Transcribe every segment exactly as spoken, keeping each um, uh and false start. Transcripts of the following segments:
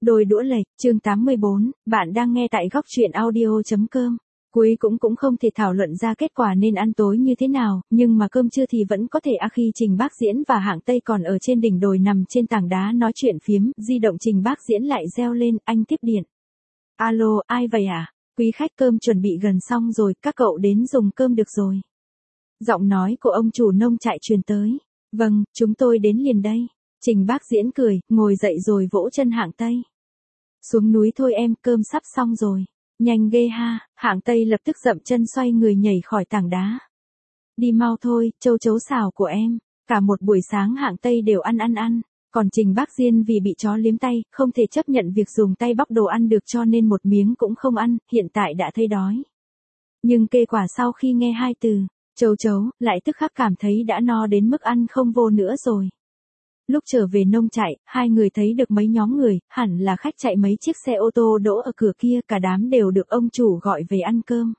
Đôi đũa lệch, chương tám mươi bốn, bạn đang nghe tại góc truyện audio.com. Cuối cũng cũng không thể thảo luận ra kết quả nên ăn tối như thế nào, nhưng mà cơm trưa thì vẫn có thể à khi Trình Bác Diễn và Hạng Tây còn ở trên đỉnh đồi nằm trên tảng đá nói chuyện phiếm, di động Trình Bác Diễn lại reo lên, anh tiếp điện. Alo, ai vậy à? Quý khách cơm chuẩn bị gần xong rồi, các cậu đến dùng cơm được rồi. Giọng nói của ông chủ nông trại truyền tới. Vâng, chúng tôi đến liền đây. Trình Bác Diễn cười, ngồi dậy rồi vỗ chân Hạng Tây. Xuống núi thôi em, cơm sắp xong rồi. Nhanh ghê ha, Hạng Tây lập tức dậm chân xoay người nhảy khỏi tảng đá. Đi mau thôi, châu chấu xào của em. Cả một buổi sáng Hạng Tây đều ăn ăn ăn. Còn Trình Bác Diễn vì bị chó liếm tay, không thể chấp nhận việc dùng tay bóc đồ ăn được cho nên một miếng cũng không ăn, hiện tại đã thấy đói. Nhưng kết quả sau khi nghe hai từ, châu chấu, lại tức khắc cảm thấy đã no đến mức ăn không vô nữa rồi. Lúc trở về nông trại, hai người thấy được mấy nhóm người, hẳn là khách chạy mấy chiếc xe ô tô đỗ ở cửa kia, cả đám đều được ông chủ gọi về ăn cơm.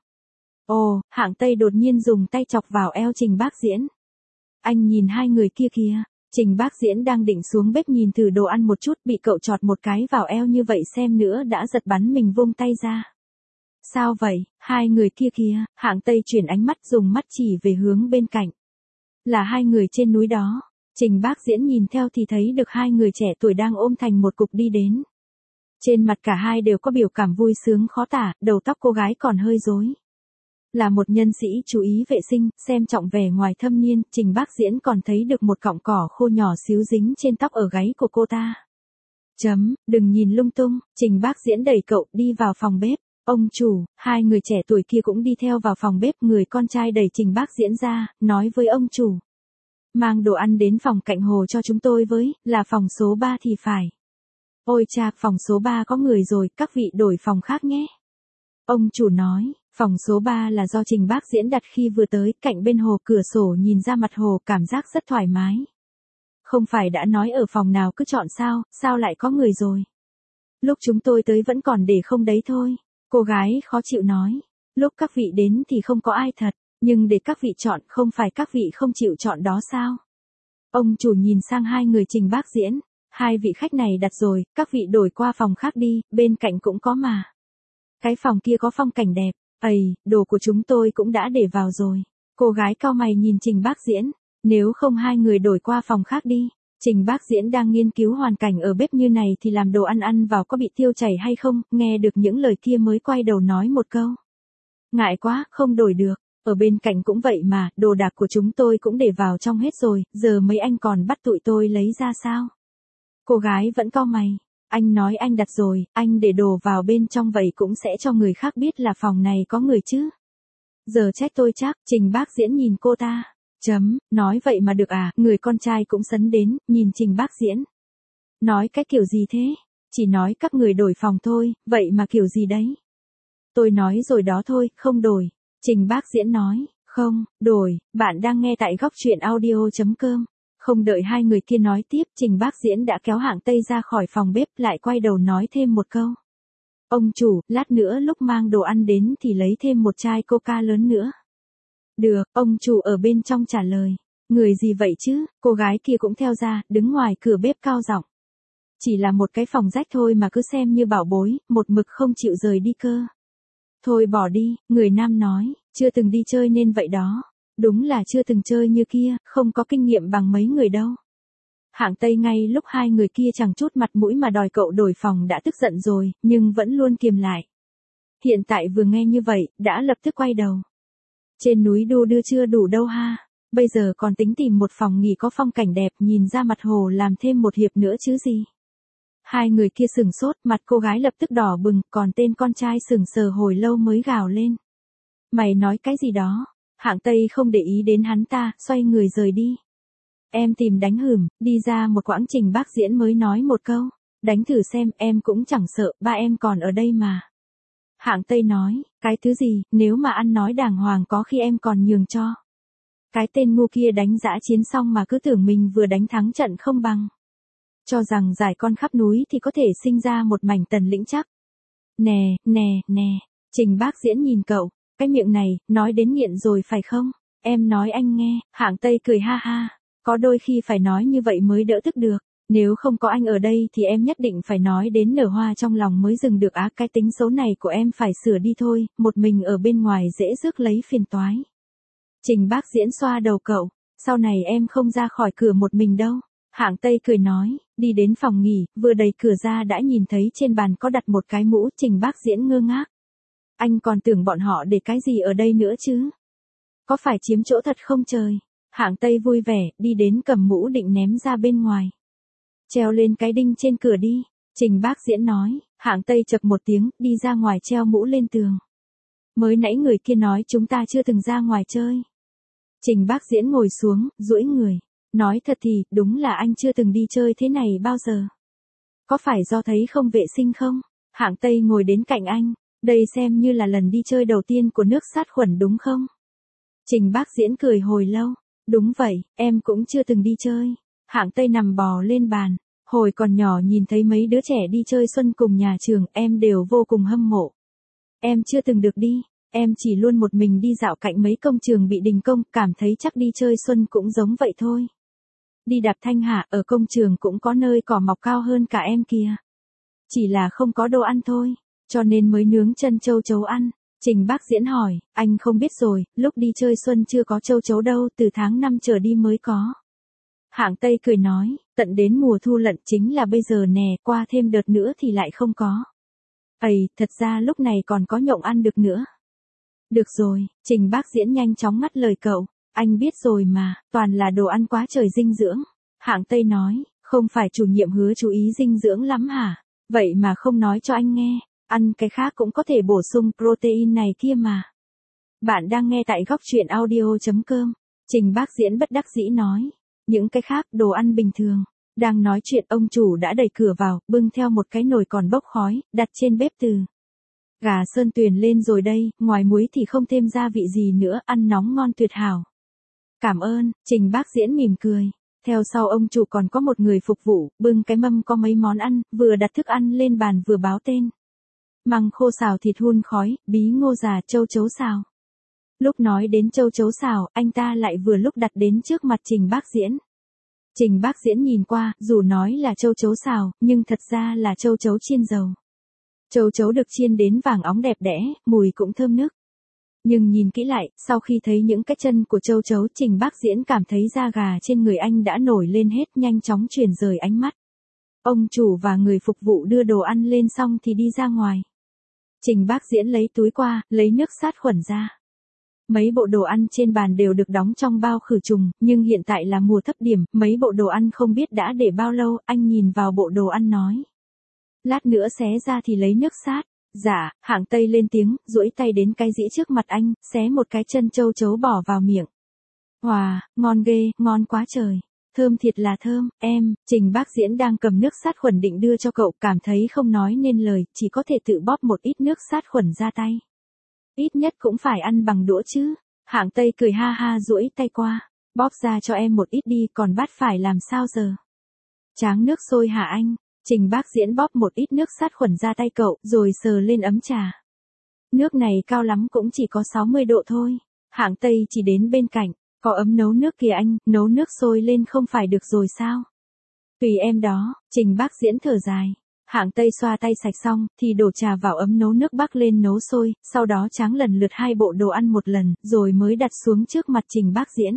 Ồ, Hạng Tây đột nhiên dùng tay chọc vào eo Trình Bác Diễn. Anh nhìn hai người kia kìa, Trình Bác Diễn đang định xuống bếp nhìn thử đồ ăn một chút, bị cậu chọt một cái vào eo như vậy xem nữa đã giật bắn mình vung tay ra. Sao vậy, hai người kia kìa, Hạng Tây chuyển ánh mắt dùng mắt chỉ về hướng bên cạnh. Là hai người trên núi đó. Trình Bác Diễn nhìn theo thì thấy được hai người trẻ tuổi đang ôm thành một cục đi đến. Trên mặt cả hai đều có biểu cảm vui sướng khó tả, đầu tóc cô gái còn hơi rối. Là một nhân sĩ chú ý vệ sinh, xem trọng vẻ ngoài thâm niên, Trình Bác Diễn còn thấy được một cọng cỏ khô nhỏ xíu dính trên tóc ở gáy của cô ta. Chấm, đừng nhìn lung tung, Trình Bác Diễn đẩy cậu đi vào phòng bếp. Ông chủ, hai người trẻ tuổi kia cũng đi theo vào phòng bếp, người con trai đẩy Trình Bác Diễn ra, nói với ông chủ. Mang đồ ăn đến phòng cạnh hồ cho chúng tôi với, là phòng số ba thì phải. Ôi cha, phòng số ba có người rồi, các vị đổi phòng khác nhé. Ông chủ nói, phòng số ba là do Trình Bác Diễn đặt khi vừa tới, cạnh bên hồ, cửa sổ nhìn ra mặt hồ, cảm giác rất thoải mái. Không phải đã nói ở phòng nào cứ chọn sao, sao lại có người rồi. Lúc chúng tôi tới vẫn còn để không đấy thôi. Cô gái khó chịu nói, lúc các vị đến thì không có ai thật. Nhưng để các vị chọn, không phải các vị không chịu chọn đó sao? Ông chủ nhìn sang hai người Trình Bác Diễn, hai vị khách này đặt rồi, các vị đổi qua phòng khác đi, bên cạnh cũng có mà. Cái phòng kia có phong cảnh đẹp, ầy, đồ của chúng tôi cũng đã để vào rồi. Cô gái cau mày nhìn Trình Bác Diễn, nếu không hai người đổi qua phòng khác đi. Trình Bác Diễn đang nghiên cứu hoàn cảnh ở bếp như này thì làm đồ ăn ăn vào có bị tiêu chảy hay không, nghe được những lời kia mới quay đầu nói một câu. Ngại quá, không đổi được. Ở bên cạnh cũng vậy mà, đồ đạc của chúng tôi cũng để vào trong hết rồi, giờ mấy anh còn bắt tụi tôi lấy ra sao? Cô gái vẫn cau mày, anh nói anh đặt rồi, anh để đồ vào bên trong vậy cũng sẽ cho người khác biết là phòng này có người chứ. Giờ trách tôi chắc, Trình Bác Diễn nhìn cô ta, chấm, nói vậy mà được à, người con trai cũng sấn đến, nhìn Trình Bác Diễn. Nói cái kiểu gì thế? Chỉ nói các người đổi phòng thôi, vậy mà kiểu gì đấy? Tôi nói rồi đó thôi, không đổi. Trình Bác Diễn nói, không, đổi, bạn đang nghe tại góc truyện audio.com. Không đợi hai người kia nói tiếp, Trình Bác Diễn đã kéo Hạng Tây ra khỏi phòng bếp lại quay đầu nói thêm một câu. Ông chủ, lát nữa lúc mang đồ ăn đến thì lấy thêm một chai coca lớn nữa. Được, ông chủ ở bên trong trả lời. Người gì vậy chứ, cô gái kia cũng theo ra, đứng ngoài cửa bếp cao giọng. Chỉ là một cái phòng rách thôi mà cứ xem như bảo bối, một mực không chịu rời đi cơ. Thôi bỏ đi, người nam nói, chưa từng đi chơi nên vậy đó. Đúng là chưa từng chơi như kia, không có kinh nghiệm bằng mấy người đâu. Hạng Tây ngay lúc hai người kia chẳng chút mặt mũi mà đòi cậu đổi phòng đã tức giận rồi, nhưng vẫn luôn kiềm lại. Hiện tại vừa nghe như vậy, đã lập tức quay đầu. Trên núi đu đưa chưa đủ đâu ha, bây giờ còn tính tìm một phòng nghỉ có phong cảnh đẹp nhìn ra mặt hồ làm thêm một hiệp nữa chứ gì. Hai người kia sừng sốt, mặt cô gái lập tức đỏ bừng, còn tên con trai sừng sờ hồi lâu mới gào lên. Mày nói cái gì đó? Hạng Tây không để ý đến hắn ta, xoay người rời đi. Em tìm đánh hửm, đi ra một quãng Trình Bác Diễn mới nói một câu. Đánh thử xem, em cũng chẳng sợ, ba em còn ở đây mà. Hạng Tây nói, cái thứ gì, nếu mà ăn nói đàng hoàng có khi em còn nhường cho. Cái tên ngu kia đánh dã chiến xong mà cứ tưởng mình vừa đánh thắng trận không bằng. Cho rằng giải con khắp núi thì có thể sinh ra một mảnh tần lĩnh chắc. Nè, nè, nè, Trình Bác Diễn nhìn cậu, cái miệng này, nói đến nghiện rồi phải không? Em nói anh nghe, Hạng Tây cười ha ha, có đôi khi phải nói như vậy mới đỡ tức được. Nếu không có anh ở đây thì em nhất định phải nói đến nở hoa trong lòng mới dừng được á, cái tính xấu này của em phải sửa đi thôi, một mình ở bên ngoài dễ rước lấy phiền toái. Trình Bác Diễn xoa đầu cậu, sau này em không ra khỏi cửa một mình đâu. Hạng Tây cười nói, đi đến phòng nghỉ, vừa đẩy cửa ra đã nhìn thấy trên bàn có đặt một cái mũ. Trình Bác Diễn ngơ ngác. Anh còn tưởng bọn họ để cái gì ở đây nữa chứ? Có phải chiếm chỗ thật không trời? Hạng Tây vui vẻ, đi đến cầm mũ định ném ra bên ngoài. Treo lên cái đinh trên cửa đi, Trình Bác Diễn nói. Hạng Tây chậc một tiếng, đi ra ngoài treo mũ lên tường. Mới nãy người kia nói chúng ta chưa từng ra ngoài chơi. Trình Bác Diễn ngồi xuống, duỗi người. Nói thật thì, đúng là anh chưa từng đi chơi thế này bao giờ. Có phải do thấy không vệ sinh không? Hạng Tây ngồi đến cạnh anh. Đây xem như là lần đi chơi đầu tiên của nước sát khuẩn đúng không? Trình Bác Diễn cười hồi lâu. Đúng vậy, em cũng chưa từng đi chơi. Hạng Tây nằm bò lên bàn. Hồi còn nhỏ nhìn thấy mấy đứa trẻ đi chơi xuân cùng nhà trường, em đều vô cùng hâm mộ. Em chưa từng được đi, em chỉ luôn một mình đi dạo cạnh mấy công trường bị đình công, cảm thấy chắc đi chơi xuân cũng giống vậy thôi. Đi đạp thanh hạ, ở công trường cũng có nơi cỏ mọc cao hơn cả em kìa. Chỉ là không có đồ ăn thôi, cho nên mới nướng chân châu chấu ăn. Trình Bác Diễn hỏi, anh không biết rồi, lúc đi chơi xuân chưa có châu chấu đâu, từ tháng năm trở đi mới có. Hạng Tây cười nói, tận đến mùa thu lận chính là bây giờ nè, qua thêm đợt nữa thì lại không có. Ây, thật ra lúc này còn có nhộng ăn được nữa. Được rồi, Trình Bác Diễn nhanh chóng ngắt lời cậu, anh biết rồi mà, toàn là đồ ăn quá trời dinh dưỡng. Hạng Tây nói, không phải chủ nhiệm hứa chú ý dinh dưỡng lắm hả? Vậy mà không nói cho anh nghe, ăn cái khác cũng có thể bổ sung protein này kia mà. Bạn đang nghe tại góc truyện audio chấm com. Trình Bác Diễn bất đắc dĩ nói, những cái khác đồ ăn bình thường. Đang nói chuyện ông chủ đã đẩy cửa vào, bưng theo một cái nồi còn bốc khói, đặt trên bếp từ. Gà sơn tuyền lên rồi đây, ngoài muối thì không thêm gia vị gì nữa, ăn nóng ngon tuyệt hảo. Cảm ơn, Trình Bác Diễn mỉm cười. Theo sau ông chủ còn có một người phục vụ, bưng cái mâm có mấy món ăn, vừa đặt thức ăn lên bàn vừa báo tên. Măng khô xào thịt hun khói, bí ngô già, châu chấu xào. Lúc nói đến châu chấu xào, anh ta lại vừa lúc đặt đến trước mặt Trình Bác Diễn. Trình Bác Diễn nhìn qua, dù nói là châu chấu xào, nhưng thật ra là châu chấu chiên dầu. Châu chấu được chiên đến vàng óng đẹp đẽ, mùi cũng thơm nức. Nhưng nhìn kỹ lại, sau khi thấy những cái chân của châu chấu, Trình Bác Diễn cảm thấy da gà trên người anh đã nổi lên hết, nhanh chóng chuyển rời ánh mắt. Ông chủ và người phục vụ đưa đồ ăn lên xong thì đi ra ngoài. Trình Bác Diễn lấy túi qua, lấy nước sát khuẩn ra. Mấy bộ đồ ăn trên bàn đều được đóng trong bao khử trùng, nhưng hiện tại là mùa thấp điểm, mấy bộ đồ ăn không biết đã để bao lâu, anh nhìn vào bộ đồ ăn nói. Lát nữa xé ra thì lấy nước sát. Dạ, Hạng Tây lên tiếng, duỗi tay đến cái dĩa trước mặt anh, xé một cái chân châu chấu bỏ vào miệng. Hòa, ngon ghê, ngon quá trời. Thơm thiệt là thơm, em. Trình Bác Diễn đang cầm nước sát khuẩn định đưa cho cậu, cảm thấy không nói nên lời, chỉ có thể tự bóp một ít nước sát khuẩn ra tay. Ít nhất cũng phải ăn bằng đũa chứ. Hạng Tây cười ha ha duỗi tay qua. Bóp ra cho em một ít đi, còn bát phải làm sao giờ? Tráng nước sôi hả anh? Trình Bác Diễn bóp một ít nước sát khuẩn ra tay cậu, rồi sờ lên ấm trà. Nước này cao lắm cũng chỉ có sáu mươi độ thôi. Hạng Tây chỉ đến bên cạnh, có ấm nấu nước kìa anh, nấu nước sôi lên không phải được rồi sao? Tùy em đó, Trình Bác Diễn thở dài. Hạng Tây xoa tay sạch xong, thì đổ trà vào ấm nấu nước bắc lên nấu sôi, sau đó tráng lần lượt hai bộ đồ ăn một lần, rồi mới đặt xuống trước mặt Trình Bác Diễn.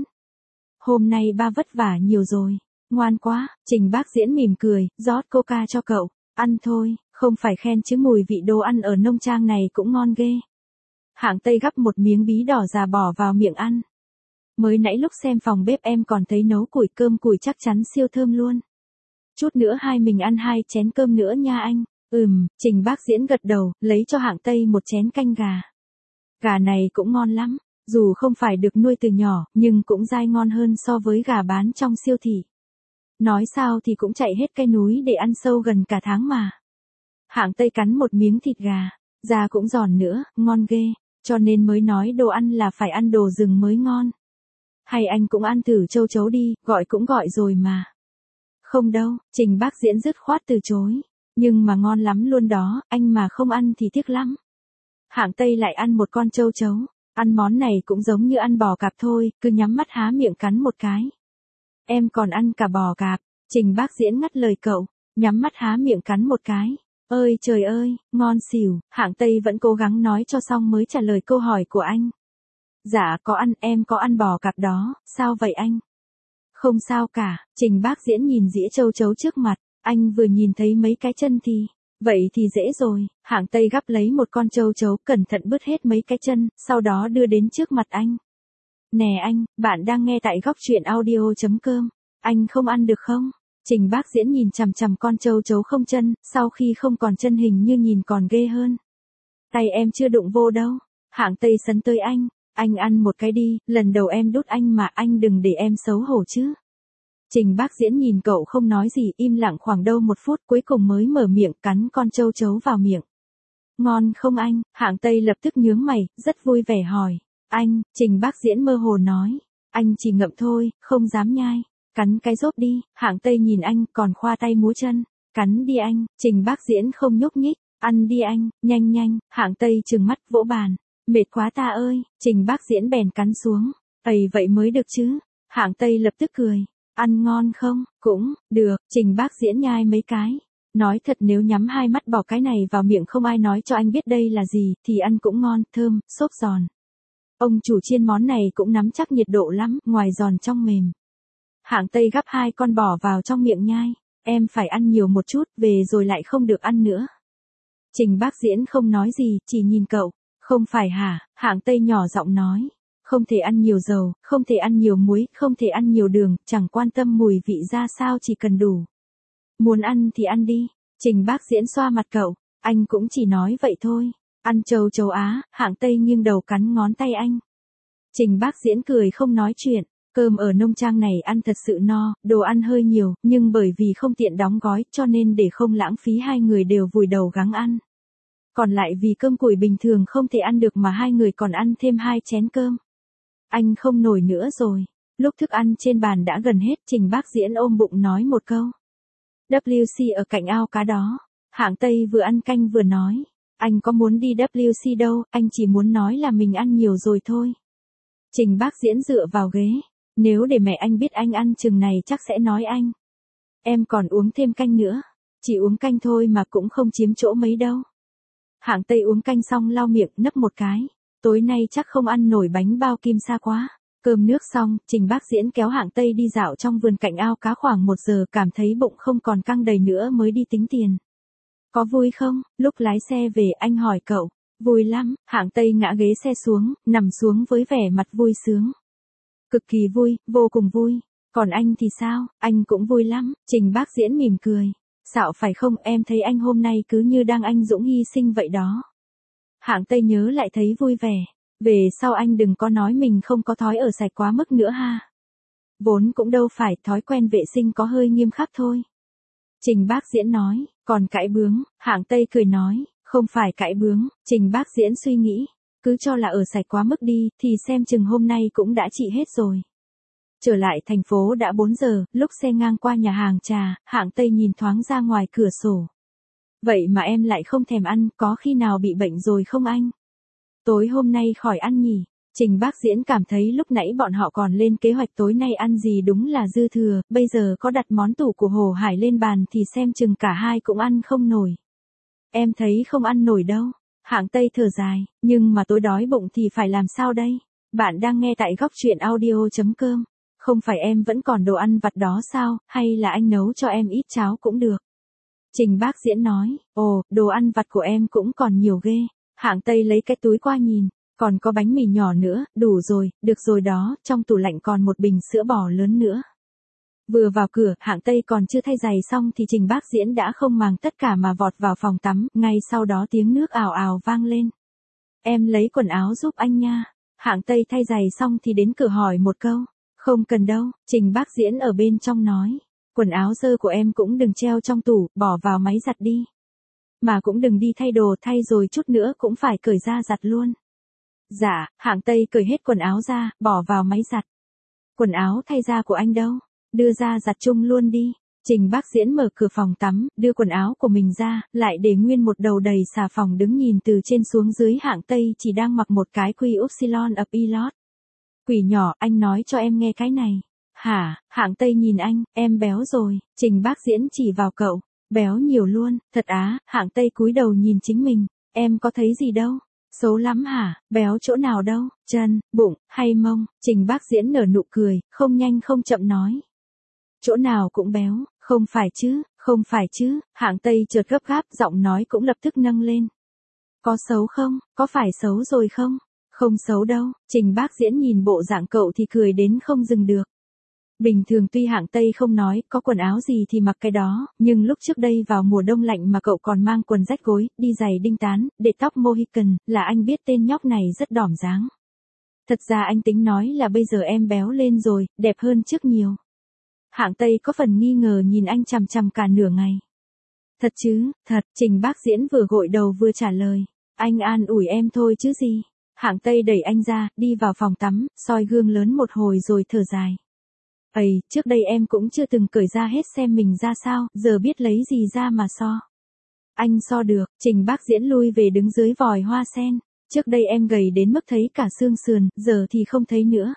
Hôm nay ba vất vả nhiều rồi. Ngoan quá, Trình Bác Diễn mỉm cười, rót coca cho cậu. Ăn thôi, không phải khen chứ mùi vị đồ ăn ở nông trang này cũng ngon ghê. Hạng Tây gắp một miếng bí đỏ già bỏ vào miệng ăn. Mới nãy lúc xem phòng bếp em còn thấy nấu củi cơm củi chắc chắn siêu thơm luôn. Chút nữa hai mình ăn hai chén cơm nữa nha anh. Ừm, Trình Bác Diễn gật đầu, lấy cho Hạng Tây một chén canh gà. Gà này cũng ngon lắm, dù không phải được nuôi từ nhỏ, nhưng cũng dai ngon hơn so với gà bán trong siêu thị. Nói sao thì cũng chạy hết cây núi để ăn sâu gần cả tháng mà. Hạng Tây cắn một miếng thịt gà, da cũng giòn nữa, ngon ghê, cho nên mới nói đồ ăn là phải ăn đồ rừng mới ngon. Hay anh cũng ăn thử châu chấu đi, gọi cũng gọi rồi mà. Không đâu, Trình Bác Diễn dứt khoát từ chối. Nhưng mà ngon lắm luôn đó, anh mà không ăn thì tiếc lắm. Hạng Tây lại ăn một con châu chấu, ăn món này cũng giống như ăn bò cạp thôi, cứ nhắm mắt há miệng cắn một cái. Em còn ăn cả bò cạp, Trình Bác Diễn ngắt lời cậu, nhắm mắt há miệng cắn một cái. Ơi trời ơi, ngon xỉu, Hạng Tây vẫn cố gắng nói cho xong mới trả lời câu hỏi của anh. Dạ có ăn, em có ăn bò cạp đó, sao vậy anh? Không sao cả, Trình Bác Diễn nhìn dĩa châu chấu trước mặt, anh vừa nhìn thấy mấy cái chân thì, vậy thì dễ rồi, Hạng Tây gắp lấy một con châu chấu cẩn thận bứt hết mấy cái chân, sau đó đưa đến trước mặt anh. Nè anh, bạn đang nghe tại góc truyện audio.com, anh không ăn được không? Trình Bác Diễn nhìn chằm chằm con châu chấu không chân, sau khi không còn chân hình như nhìn còn ghê hơn. Tay em chưa đụng vô đâu, Hạng Tây sấn tới anh, anh ăn một cái đi, lần đầu em đút anh mà anh đừng để em xấu hổ chứ. Trình Bác Diễn nhìn cậu không nói gì, im lặng khoảng đâu một phút cuối cùng mới mở miệng cắn con châu chấu vào miệng. Ngon không anh? Hạng Tây lập tức nhướng mày, rất vui vẻ hỏi. Anh, Trình Bác Diễn mơ hồ nói. Anh chỉ ngậm thôi, không dám nhai. Cắn cái rốt đi, Hạng Tây nhìn anh còn khoa tay múa chân. Cắn đi anh, Trình Bác Diễn không nhúc nhích. Ăn đi anh, nhanh nhanh, Hạng Tây trừng mắt vỗ bàn. Mệt quá ta ơi, Trình Bác Diễn bèn cắn xuống. Ây vậy mới được chứ. Hạng Tây lập tức cười. Ăn ngon không? Cũng, được, Trình Bác Diễn nhai mấy cái. Nói thật nếu nhắm hai mắt bỏ cái này vào miệng không ai nói cho anh biết đây là gì, thì ăn cũng ngon, thơm, xốp giòn. Ông chủ chiên món này cũng nắm chắc nhiệt độ lắm, ngoài giòn trong mềm. Hạng Tây gắp hai con bò vào trong miệng nhai. Em phải ăn nhiều một chút, về rồi lại không được ăn nữa. Trình Bác Diễn không nói gì, chỉ nhìn cậu. Không phải hả? Hạng Tây nhỏ giọng nói. Không thể ăn nhiều dầu, không thể ăn nhiều muối, không thể ăn nhiều đường, chẳng quan tâm mùi vị ra sao chỉ cần đủ. Muốn ăn thì ăn đi. Trình Bác Diễn xoa mặt cậu. Anh cũng chỉ nói vậy thôi. Ăn châu chấu á, Hạng Tây nghiêng đầu cắn ngón tay anh. Trình Bác Diễn cười không nói chuyện. Cơm ở nông trang này ăn thật sự no, đồ ăn hơi nhiều, nhưng bởi vì không tiện đóng gói cho nên để không lãng phí hai người đều vùi đầu gắng ăn. Còn lại vì cơm củi bình thường không thể ăn được mà hai người còn ăn thêm hai chén cơm. Anh không nổi nữa rồi. Lúc thức ăn trên bàn đã gần hết, Trình Bác Diễn ôm bụng nói một câu. vê kép xê ở cạnh ao cá đó. Hạng Tây vừa ăn canh vừa nói. Anh có muốn đi vê kép xê đâu, anh chỉ muốn nói là mình ăn nhiều rồi thôi. Trình Bác Diễn dựa vào ghế. Nếu để mẹ anh biết anh ăn chừng này chắc sẽ nói anh. Em còn uống thêm canh nữa. Chỉ uống canh thôi mà cũng không chiếm chỗ mấy đâu. Hạng Tây uống canh xong lau miệng nấc một cái. Tối nay chắc không ăn nổi bánh bao kim sa quá. Cơm nước xong, Trình Bác Diễn kéo Hạng Tây đi dạo trong vườn cạnh ao cá khoảng một giờ, cảm thấy bụng không còn căng đầy nữa mới đi tính tiền. Có vui không? Lúc lái xe về anh hỏi cậu. Vui lắm, Hạng Tây ngã ghế xe xuống, nằm xuống với vẻ mặt vui sướng. Cực kỳ vui, vô cùng vui. Còn anh thì sao? Anh cũng vui lắm. Trình Bác Diễn mỉm cười. Xạo phải không, em thấy anh hôm nay cứ như đang anh dũng hy sinh vậy đó. Hạng Tây nhớ lại thấy vui vẻ. Về sau anh đừng có nói mình không có thói ở sạch quá mức nữa ha. Vốn cũng đâu phải, thói quen vệ sinh có hơi nghiêm khắc thôi. Trình Bác Diễn nói, còn cãi bướng, Hạng Tây cười nói, không phải cãi bướng, Trình Bác Diễn suy nghĩ, cứ cho là ở sạch quá mức đi, thì xem chừng hôm nay cũng đã trị hết rồi. Trở lại thành phố đã bốn giờ, lúc xe ngang qua nhà hàng trà, Hạng Tây nhìn thoáng ra ngoài cửa sổ. Vậy mà em lại không thèm ăn, có khi nào bị bệnh rồi không anh? Tối hôm nay khỏi ăn nhỉ? Trình Bác Diễn cảm thấy lúc nãy bọn họ còn lên kế hoạch tối nay ăn gì đúng là dư thừa, bây giờ có đặt món tủ của Hồ Hải lên bàn thì xem chừng cả hai cũng ăn không nổi. Em thấy không ăn nổi đâu. Hạng Tây thở dài, nhưng mà tối đói bụng thì phải làm sao đây? Bạn đang nghe tại góc truyện audio.com. Không phải em vẫn còn đồ ăn vặt đó sao, hay là anh nấu cho em ít cháo cũng được. Trình Bác Diễn nói, ồ, đồ ăn vặt của em cũng còn nhiều ghê. Hạng Tây lấy cái túi qua nhìn, còn có bánh mì nhỏ nữa, đủ rồi, được rồi đó, trong tủ lạnh còn một bình sữa bò lớn nữa. Vừa vào cửa, Hạng Tây còn chưa thay giày xong thì Trình Bác Diễn đã không màng tất cả mà vọt vào phòng tắm, ngay sau đó tiếng nước ào ào vang lên. Em lấy quần áo giúp anh nha. Hạng Tây thay giày xong thì đến cửa hỏi một câu. Không cần đâu, Trình Bác Diễn ở bên trong nói. Quần áo dơ của em cũng đừng treo trong tủ, bỏ vào máy giặt đi. Mà cũng đừng đi thay đồ, thay rồi chút nữa cũng phải cởi ra giặt luôn. Dạ, Hạng Tây cởi hết quần áo ra, bỏ vào máy giặt. Quần áo thay ra của anh đâu? Đưa ra giặt chung luôn đi. Trình Bác Diễn mở cửa phòng tắm, đưa quần áo của mình ra, lại để nguyên một đầu đầy xà phòng đứng nhìn từ trên xuống dưới. Hạng Tây chỉ đang mặc một cái quy upsilon ập y lót. Quỷ nhỏ, anh nói cho em nghe cái này. Hả, Hạng Tây nhìn anh, em béo rồi, Trình Bác Diễn chỉ vào cậu, béo nhiều luôn, thật á, Hạng Tây cúi đầu nhìn chính mình, em có thấy gì đâu, xấu lắm hả, béo chỗ nào đâu, chân, bụng, hay mông, Trình Bác Diễn nở nụ cười, không nhanh không chậm nói. Chỗ nào cũng béo, không phải chứ, không phải chứ, Hạng Tây chợt gấp gáp, giọng nói cũng lập tức nâng lên. Có xấu không, có phải xấu rồi không? Không xấu đâu, Trình Bác Diễn nhìn bộ dạng cậu thì cười đến không dừng được. Bình thường tuy Hạng Tây không nói, có quần áo gì thì mặc cái đó, nhưng lúc trước đây vào mùa đông lạnh mà cậu còn mang quần rách gối, đi giày đinh tán, để tóc Mohican, là anh biết tên nhóc này rất đỏm dáng. Thật ra anh tính nói là bây giờ em béo lên rồi, đẹp hơn trước nhiều. Hạng Tây có phần nghi ngờ nhìn anh chằm chằm cả nửa ngày. Thật chứ, thật, Trình Bác Diễn vừa gội đầu vừa trả lời. Anh an ủi em thôi chứ gì. Hạng Tây đẩy anh ra, đi vào phòng tắm, soi gương lớn một hồi rồi thở dài. Ây, trước đây em cũng chưa từng cởi ra hết xem mình ra sao, giờ biết lấy gì ra mà so. Anh so được, Trình Bác Diễn lui về đứng dưới vòi hoa sen. Trước đây em gầy đến mức thấy cả xương sườn, giờ thì không thấy nữa.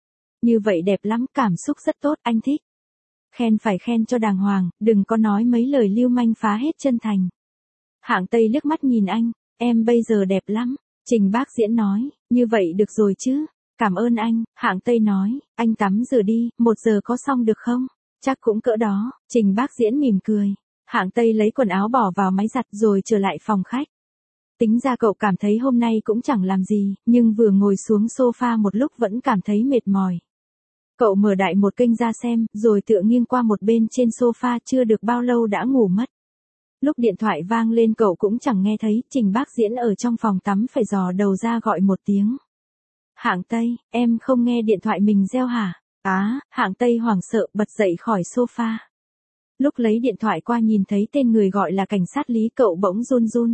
Như vậy đẹp lắm, cảm xúc rất tốt, anh thích. Khen phải khen cho đàng hoàng, đừng có nói mấy lời lưu manh phá hết chân thành. Hạng Tây liếc mắt nhìn anh, em bây giờ đẹp lắm. Trình Bác Diễn nói, như vậy được rồi chứ. Cảm ơn anh, Hạng Tây nói, anh tắm rửa đi, một giờ có xong được không? Chắc cũng cỡ đó, Trình Bác Diễn mỉm cười. Hạng Tây lấy quần áo bỏ vào máy giặt rồi trở lại phòng khách. Tính ra cậu cảm thấy hôm nay cũng chẳng làm gì, nhưng vừa ngồi xuống sofa một lúc vẫn cảm thấy mệt mỏi. Cậu mở đại một kênh ra xem, rồi tựa nghiêng qua một bên trên sofa, chưa được bao lâu đã ngủ mất. Lúc điện thoại vang lên cậu cũng chẳng nghe thấy, Trình Bác Diễn ở trong phòng tắm phải dò đầu ra gọi một tiếng. Hạng Tây, em không nghe điện thoại mình reo hả? Á, Hạng Tây hoảng sợ bật dậy khỏi sofa. Lúc lấy điện thoại qua nhìn thấy tên người gọi là cảnh sát Lý, cậu bỗng run run.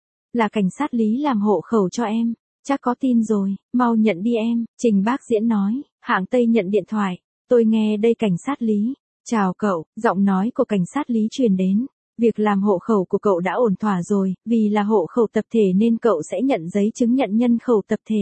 Là cảnh sát Lý làm hộ khẩu cho em, chắc có tin rồi, mau nhận đi em, Trình Bác Diễn nói. Hạng Tây nhận điện thoại, tôi nghe đây cảnh sát Lý. Chào cậu, giọng nói của cảnh sát Lý truyền đến. Việc làm hộ khẩu của cậu đã ổn thỏa rồi, vì là hộ khẩu tập thể nên cậu sẽ nhận giấy chứng nhận nhân khẩu tập thể.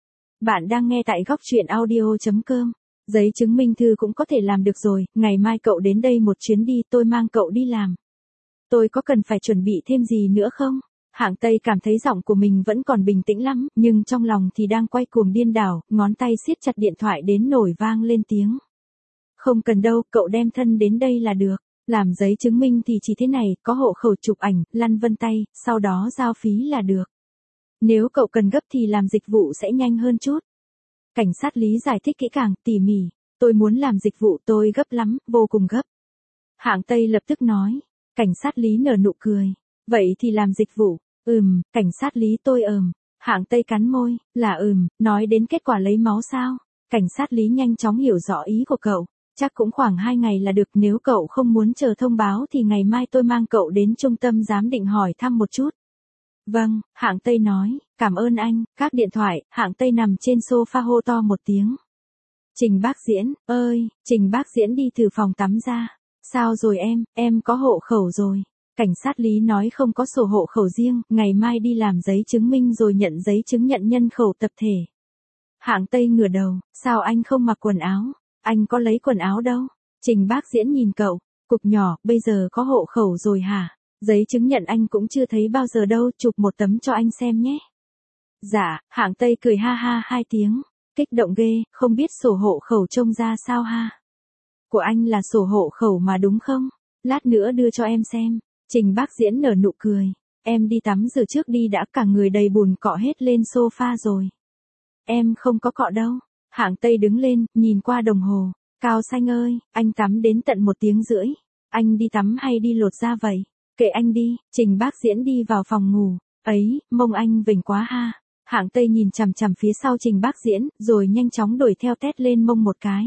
Bạn đang nghe tại góc truyện audio chấm com. Giấy chứng minh thư cũng có thể làm được rồi, ngày mai cậu đến đây một chuyến đi, tôi mang cậu đi làm. Tôi có cần phải chuẩn bị thêm gì nữa không? Hạng Tây cảm thấy giọng của mình vẫn còn bình tĩnh lắm, nhưng trong lòng thì đang quay cuồng điên đảo, ngón tay siết chặt điện thoại đến nổi vang lên tiếng. Không cần đâu, cậu đem thân đến đây là được. Làm giấy chứng minh thì chỉ thế này, có hộ khẩu chụp ảnh, lăn vân tay, sau đó giao phí là được. Nếu cậu cần gấp thì làm dịch vụ sẽ nhanh hơn chút. Cảnh sát Lý giải thích kỹ càng, tỉ mỉ. Tôi muốn làm dịch vụ, tôi gấp lắm, vô cùng gấp. Hạng Tây lập tức nói. Cảnh sát Lý nở nụ cười. Vậy thì làm dịch vụ. Ừm, cảnh sát Lý tôi ừm. Hạng Tây cắn môi, là ừm, nói đến kết quả lấy máu sao? Cảnh sát Lý nhanh chóng hiểu rõ ý của cậu. Chắc cũng khoảng hai ngày là được, nếu cậu không muốn chờ thông báo thì ngày mai tôi mang cậu đến trung tâm giám định hỏi thăm một chút. Vâng, Hạng Tây nói, cảm ơn anh, các điện thoại, Hạng Tây nằm trên sofa hô to một tiếng. Trình Bác Diễn, ơi, Trình Bác Diễn đi từ phòng tắm ra. Sao rồi em, em có hộ khẩu rồi. Cảnh sát Lý nói không có sổ hộ khẩu riêng, ngày mai đi làm giấy chứng minh rồi nhận giấy chứng nhận nhân khẩu tập thể. Hạng Tây ngửa đầu, sao anh không mặc quần áo? Anh có lấy quần áo đâu? Trình Bác Diễn nhìn cậu, cục nhỏ, bây giờ có hộ khẩu rồi hả? Giấy chứng nhận anh cũng chưa thấy bao giờ đâu, chụp một tấm cho anh xem nhé. Dạ, Hạng Tây cười ha ha hai tiếng, kích động ghê, không biết sổ hộ khẩu trông ra sao ha? Của anh là sổ hộ khẩu mà đúng không? Lát nữa đưa cho em xem. Trình Bác Diễn nở nụ cười, em đi tắm rửa trước đi đã, cả người đầy bùn cọ hết lên sofa rồi. Em không có cọ đâu. Hạng Tây đứng lên, nhìn qua đồng hồ. Cao Xanh ơi, anh tắm đến tận một tiếng rưỡi. Anh đi tắm hay đi lột da vậy? Kệ anh đi. Trình Bác Diễn đi vào phòng ngủ. Ấy, mông anh vểnh quá ha. Hạng Tây nhìn chằm chằm phía sau Trình Bác Diễn, rồi nhanh chóng đuổi theo tét lên mông một cái.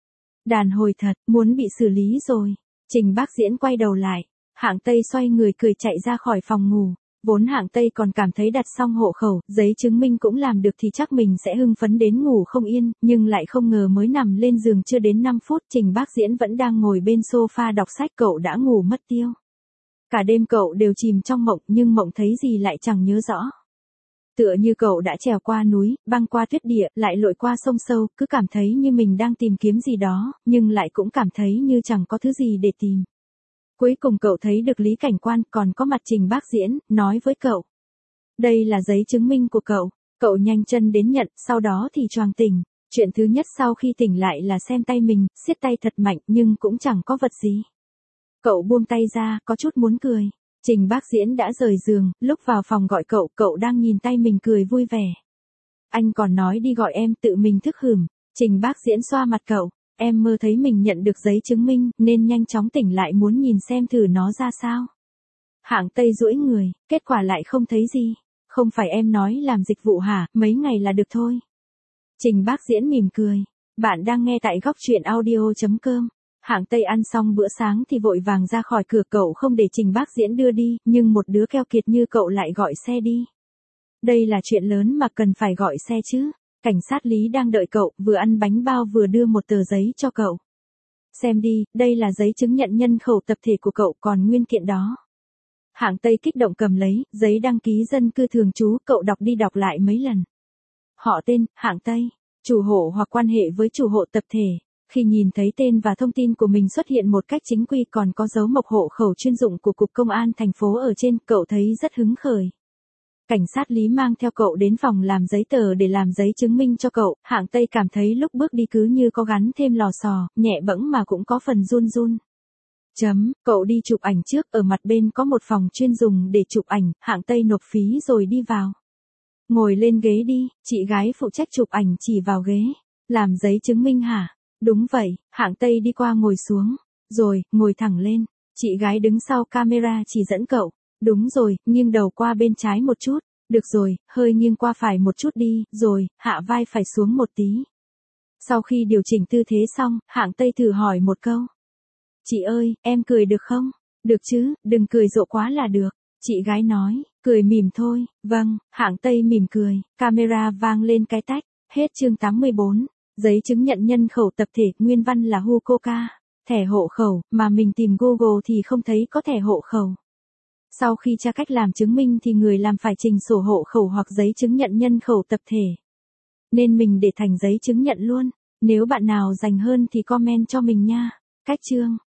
Đàn hồi thật, muốn bị xử lý rồi. Trình Bác Diễn quay đầu lại. Hạng Tây xoay người cười chạy ra khỏi phòng ngủ. Vốn Hạng Tây còn cảm thấy đặt xong hộ khẩu, giấy chứng minh cũng làm được thì chắc mình sẽ hưng phấn đến ngủ không yên, nhưng lại không ngờ mới nằm lên giường chưa đến năm phút, Trình Bác Diễn vẫn đang ngồi bên sofa đọc sách, cậu đã ngủ mất tiêu. Cả đêm cậu đều chìm trong mộng, nhưng mộng thấy gì lại chẳng nhớ rõ. Tựa như cậu đã trèo qua núi, băng qua tuyết địa, lại lội qua sông sâu, cứ cảm thấy như mình đang tìm kiếm gì đó, nhưng lại cũng cảm thấy như chẳng có thứ gì để tìm. Cuối cùng cậu thấy được Lý Cảnh Quan, còn có mặt Trình Bác Diễn, nói với cậu. Đây là giấy chứng minh của cậu. Cậu nhanh chân đến nhận, sau đó thì choàng tỉnh. Chuyện thứ nhất sau khi tỉnh lại là xem tay mình, siết tay thật mạnh nhưng cũng chẳng có vật gì. Cậu buông tay ra, có chút muốn cười. Trình Bác Diễn đã rời giường, lúc vào phòng gọi cậu, cậu đang nhìn tay mình cười vui vẻ. Anh còn nói đi gọi em, tự mình thức hửm. Trình Bác Diễn xoa mặt cậu. Em mơ thấy mình nhận được giấy chứng minh, nên nhanh chóng tỉnh lại muốn nhìn xem thử nó ra sao. Hạng Tây duỗi người, kết quả lại không thấy gì. Không phải em nói làm dịch vụ hả, mấy ngày là được thôi. Trình Bác Diễn mỉm cười. Bạn đang nghe tại góc truyện audio chấm com. Hạng Tây ăn xong bữa sáng thì vội vàng ra khỏi cửa, cậu không để Trình Bác Diễn đưa đi, nhưng một đứa keo kiệt như cậu lại gọi xe đi. Đây là chuyện lớn mà cần phải gọi xe chứ. Cảnh sát Lý đang đợi cậu, vừa ăn bánh bao vừa đưa một tờ giấy cho cậu. Xem đi, đây là giấy chứng nhận nhân khẩu tập thể của cậu, còn nguyên kiện đó. Hạng Tây kích động cầm lấy, giấy đăng ký dân cư thường trú, cậu đọc đi đọc lại mấy lần. Họ tên, Hạng Tây, chủ hộ hoặc quan hệ với chủ hộ tập thể. Khi nhìn thấy tên và thông tin của mình xuất hiện một cách chính quy, còn có dấu mộc hộ khẩu chuyên dụng của Cục Công an thành phố ở trên, cậu thấy rất hứng khởi. Cảnh sát Lý mang theo cậu đến phòng làm giấy tờ để làm giấy chứng minh cho cậu. Hạng Tây cảm thấy lúc bước đi cứ như có gắn thêm lò xò, nhẹ bẫng mà cũng có phần run run. Chấm, cậu đi chụp ảnh trước, ở mặt bên có một phòng chuyên dùng để chụp ảnh. Hạng Tây nộp phí rồi đi vào. Ngồi lên ghế đi, chị gái phụ trách chụp ảnh chỉ vào ghế. Làm giấy chứng minh hả? Đúng vậy. Hạng Tây đi qua ngồi xuống. Rồi, ngồi thẳng lên. Chị gái đứng sau camera chỉ dẫn cậu. Đúng rồi, nghiêng đầu qua bên trái một chút. Được rồi, hơi nghiêng qua phải một chút đi, rồi, hạ vai phải xuống một tí. Sau khi điều chỉnh tư thế xong, Hạng Tây thử hỏi một câu. Chị ơi, em cười được không? Được chứ, đừng cười rộ quá là được. Chị gái nói, cười mỉm thôi. Vâng, Hạng Tây mỉm cười. Camera vang lên cái tách. Hết chương tám mươi bốn. Giấy chứng nhận nhân khẩu tập thể, nguyên văn là Hucoca. Thẻ hộ khẩu, mà mình tìm Google thì không thấy có thẻ hộ khẩu. Sau khi tra cách làm chứng minh thì người làm phải trình sổ hộ khẩu hoặc giấy chứng nhận nhân khẩu tập thể. Nên mình để thành giấy chứng nhận luôn. Nếu bạn nào rành hơn thì comment cho mình nha. Cách chương